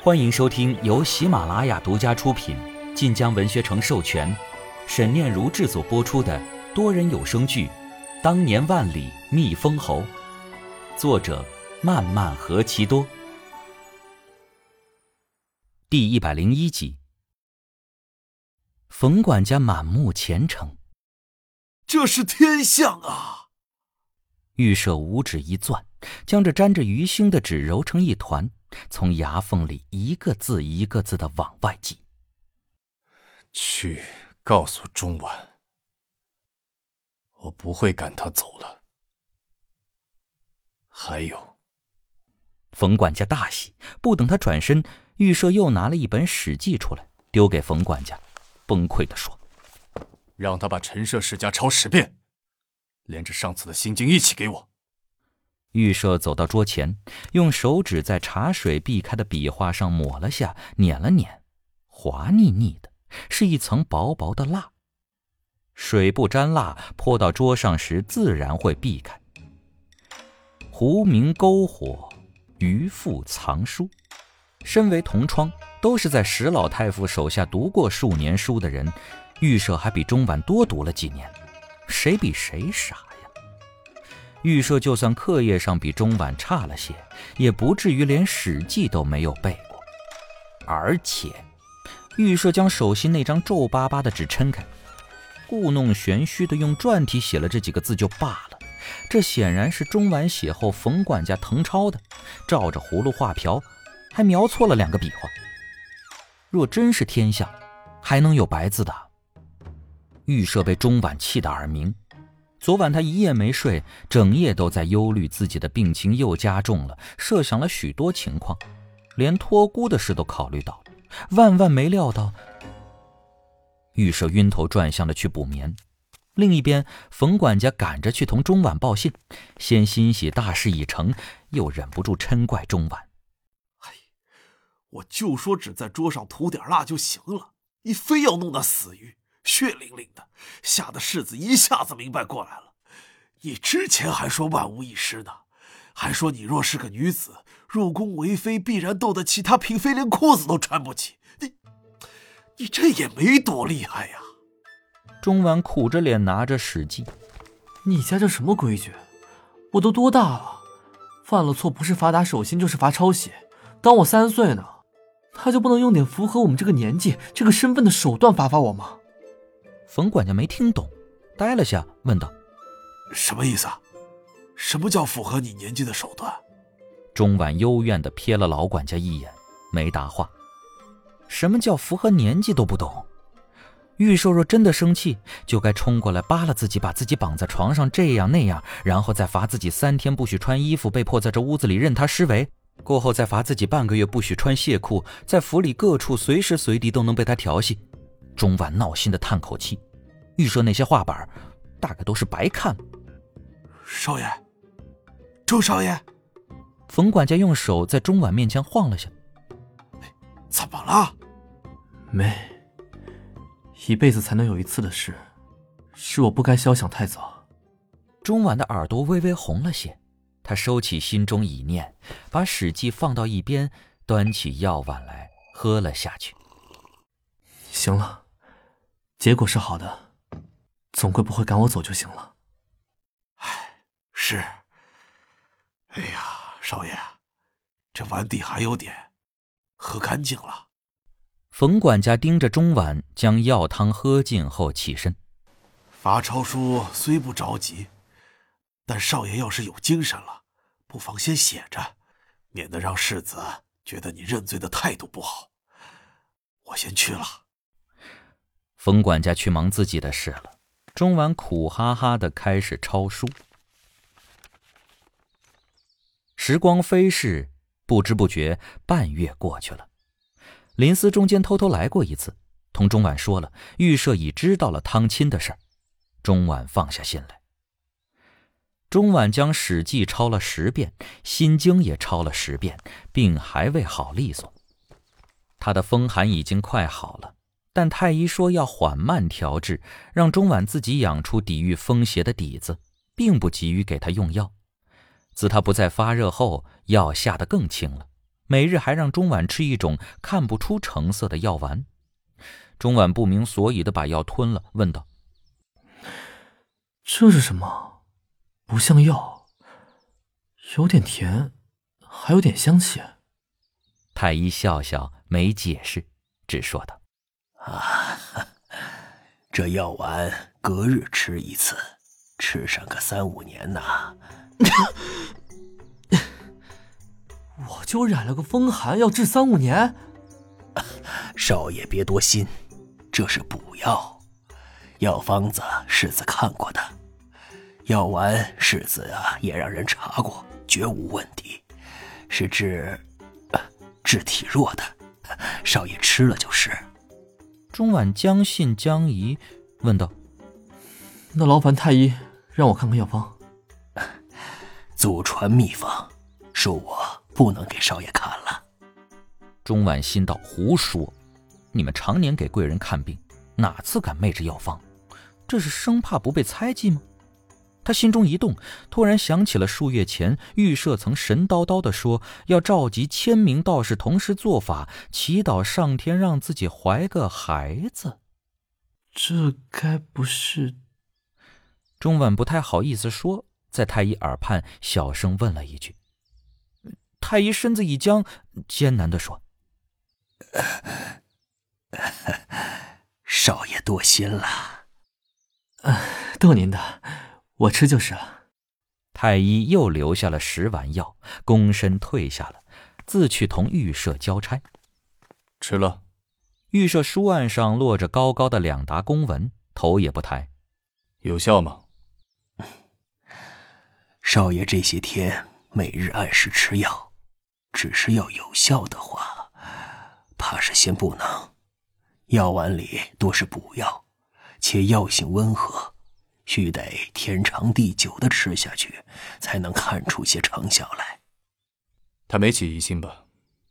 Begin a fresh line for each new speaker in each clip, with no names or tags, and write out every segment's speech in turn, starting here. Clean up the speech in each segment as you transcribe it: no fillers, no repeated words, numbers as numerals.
欢迎收听由喜马拉雅独家出品、晋江文学城授权、沈念如制作播出的多人有声剧《当年万里觅封侯》，作者漫漫何其多。第101集。冯管家满目虔诚，
这是天象啊！
玉舍五指一攥，将这沾着鱼腥的纸揉成一团，从牙缝里一个字一个字地往外挤。
去告诉钟婉，我不会赶他走了。还有，
冯管家大喜，不等他转身，玉舍又拿了一本史记出来，丢给冯管家，崩溃地说：
让他把陈涉世家抄10遍，连着上次的心经一起给我。
玉舍走到桌前，用手指在茶水避开的笔画上抹了下，捻了捻，滑腻腻的，是一层薄薄的蜡。水不沾蜡，泼到桌上时自然会避开。狐鸣篝火，渔父藏书。身为同窗，都是在石老太傅手下读过数年书的人，玉舍还比钟婉多读了几年，谁比谁傻呀？玉舍就算课业上比钟婉差了些，也不至于连史记都没有背过。而且玉舍将手心那张皱巴巴的纸抻开，故弄玄虚的用篆体写了这几个字就罢了，这显然是钟婉写后冯管家誊抄的，照着葫芦画瓢，还描错了2个笔画。若真是天象，还能有白字的？玉舍被钟婉气得耳鸣。昨晚他一夜没睡，整夜都在忧虑自己的病情又加重了，设想了许多情况，连托孤的事都考虑到了，万万没料到。玉舍晕头转向的去补眠。另一边，冯管家赶着去同钟婉报信，先欣喜大事已成，又忍不住嗔怪钟婉：
我就说只在桌上涂点蜡就行了，你非要弄那死鱼，血淋淋的，吓得世子一下子明白过来了。你之前还说万无一失呢，还说你若是个女子，入宫为妃必然斗得其他嫔妃连裤子都穿不起。你这也没多厉害呀。
钟婉苦着脸拿着史记：
你家这什么规矩？我都多大了，犯了错不是罚打手心就是罚抄写，当我3岁呢，他就不能用点符合我们这个年纪这个身份的手段罚我吗？
冯管家没听懂，呆了下，问道：
什么意思啊？什么叫符合你年纪的手段？
钟婉幽怨地瞥了老管家一眼，没答话。什么叫符合年纪都不懂？玉瘦若真的生气，就该冲过来扒拉自己，把自己绑在床上，这样那样，然后再罚自己3天不许穿衣服，被迫在这屋子里任他施为，过后再罚自己半个月不许穿亵裤，在府里各处随时随地都能被他调戏。钟婉闹心的叹口气，玉舍那些画板大概都是白看了。
少爷，周少爷。
冯管家用手在钟婉面前晃了下。
怎么了？
没，一辈子才能有一次的事，是我不该消想太早。
钟婉的耳朵微微红了些，他收起心中疑念，把史记放到一边，端起药碗来喝了下去。
行了，结果是好的，总归不会赶我走就行了。
是。哎呀，少爷，这碗底还有点，喝干净了。
冯管家盯着钟婉，将药汤喝尽后起身。
罚抄书虽不着急，但少爷要是有精神了，不妨先写着，免得让世子觉得你认罪的态度不好。我先去了。
冯管家去忙自己的事了，钟婉苦哈哈地开始抄书。时光飞逝，不知不觉半月过去了。林思中间偷偷来过一次，同钟婉说了玉舍已知道了汤亲的事儿。钟婉放下心来。钟婉将史记抄了10遍，心经也抄了10遍，病还未好利索。他的风寒已经快好了，但太医说要缓慢调治，让钟婉自己养出抵御风邪的底子，并不急于给他用药。自他不再发热后，药下得更轻了， 每日还让钟婉吃一种看不出成色的药丸。钟婉不明所以的把药吞了，问道：
这是什么？不像药，有点甜，还有点香气。
太医笑笑没解释，只说道：
这药丸隔日吃一次，吃上个3-5年呐。
我就染了个风寒，要治3-5年？
少爷别多心，这是补药，药方子世子看过的，药丸世子也让人查过，绝无问题，是治体弱的，少爷吃了就是。
钟婉将信将疑，问道：
那劳烦太医让我看看药方。
祖传秘方，恕我不能给少爷看了。
钟婉心道：胡说，你们常年给贵人看病，哪次敢昧着药方？这是生怕不被猜忌吗？他心中一动，突然想起了数月前预设曾神叨叨地说要召集1000名道士同时做法，祈祷上天让自己怀个孩子。
这该不是……
钟婉不太好意思说，在太医耳畔小声问了一句。太医身子一僵，艰难地说：
少爷多心了。
逗您的，我吃就是了。
太医又留下了10丸药，躬身退下了，自去同御舍交差。
吃了。
御舍书案上落着高高的2沓公文，头也不抬。
有效吗？
少爷这些天每日按时吃药，只是要有效的话，怕是先不能。药丸里多是补药，且药性温和，须得天长地久的吃下去，才能看出些成效来。
他没起疑心吧？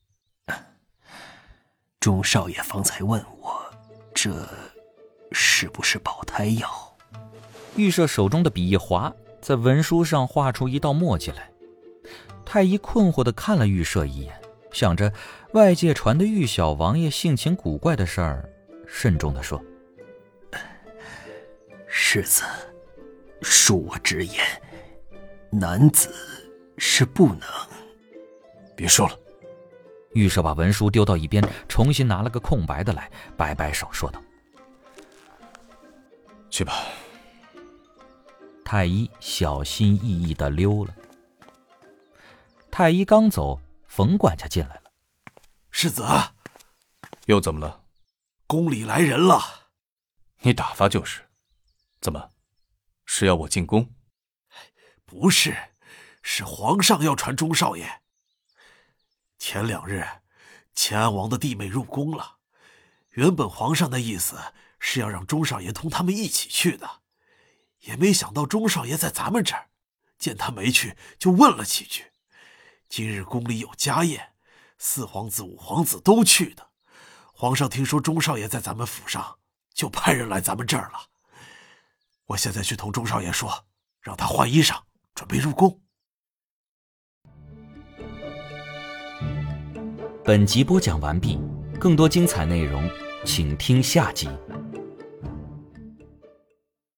钟少爷方才问我，这是不是保胎药？
御舍手中的笔一划，在文书上画出一道墨迹来。太医困惑地看了御舍一眼，想着外界传的玉小王爷性情古怪的事儿，慎重地说：
世子，恕我直言，男子是不能……
别说了。
御舍把文书丢到一边，重新拿了个空白的来，摆摆手说道：
去吧。
太医小心翼翼地溜了。太医刚走，冯管家进来了。
世子，
又怎么了？
宫里来人了。
你打发就是。怎么，是要我进宫？
不是，是皇上要传钟少爷。前2日，乾安王的弟妹入宫了。原本皇上的意思是要让钟少爷同他们一起去的，也没想到钟少爷在咱们这儿，见他没去，就问了几句。今日宫里有家宴，4皇子5皇子都去的。皇上听说钟少爷在咱们府上，就派人来咱们这儿了。我现在去同钟少爷说，让他换衣裳，准备入宫。
本集播讲完毕，更多精彩内容，请听下集。